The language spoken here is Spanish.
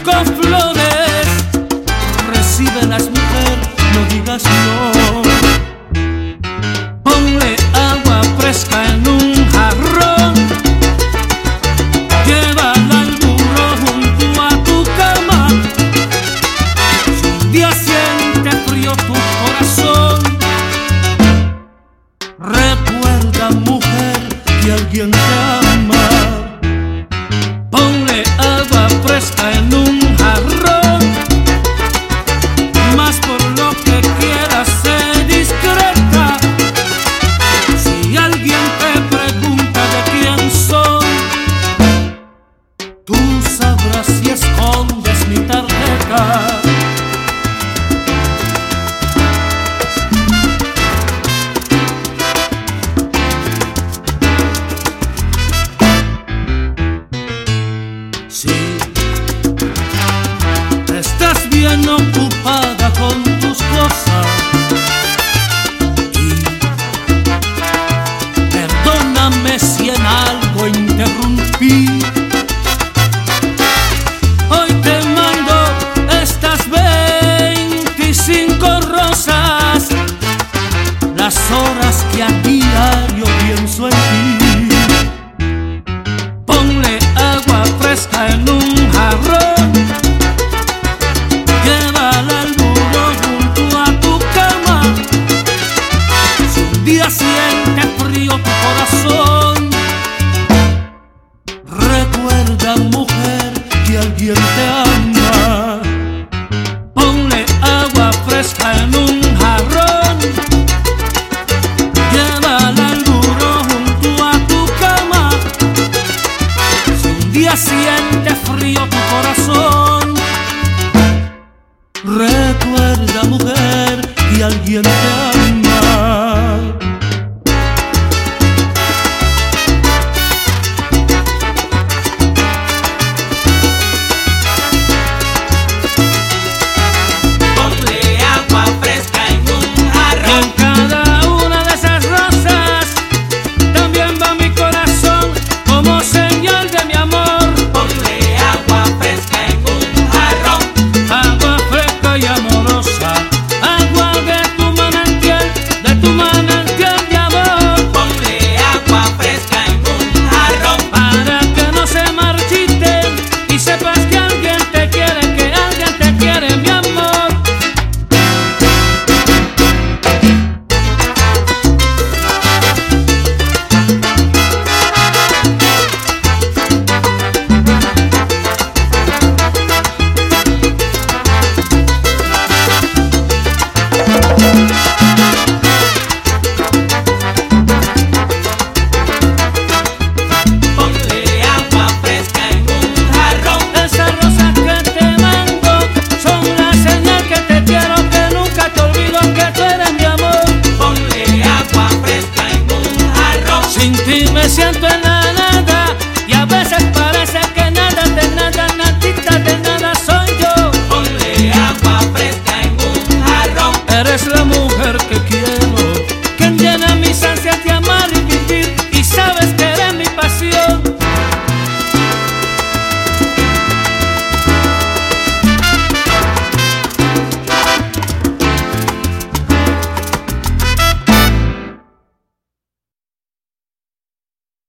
con flores, recíbelas, mujer, no digas no. Ponle agua fresca en un jarrón, llévala al burro junto a tu cama. Si un día siente frío tu corazón, recuerda, mujer, que alguien te ama. Ponle agua fresca en un jarrón, más por lo que quieras ser discreta. Si alguien te pregunta de quién soy, tú sabrás si escondes mi tarjeta. Si estás bien ocupada con tus cosas, y perdóname si en algo interrumpí, hoy te mando estas 25 rosas, las horas que a diario pienso en ti. Ponle agua fresca en un jarrón, llévala al burro junto a tu cama. Si un día siente frío tu corazón, recuerda, mujer, que alguien te ama. Ponle agua fresca en un jarrón, llévala al burro junto a tu cama. Si un día siente frío tu corazón, recuerda, mujer, que alguien te ama. Ponle agua fresca en un jarrón. En cada una de esas rosas también va mi corazón como señal de mi amor. Ponle agua fresca en un jarrón. Agua fresca y amorosa, agua de tu manantial de amor. Ponle agua fresca en un jarrón. Para que no se marchiten y sepas que alguien te quiere, mi amor. Ponle agua fresca en un jarrón. Esas rosas que te mando son la señal que te quiero, que nunca te olvido, que tú eres mi amor. Ponle agua fresca en un jarrón. Sin ti me siento en la nada y a veces parece que nada de nada, nadita de nada soy yo. Ponle agua fresca en un jarrón. Eres la mujer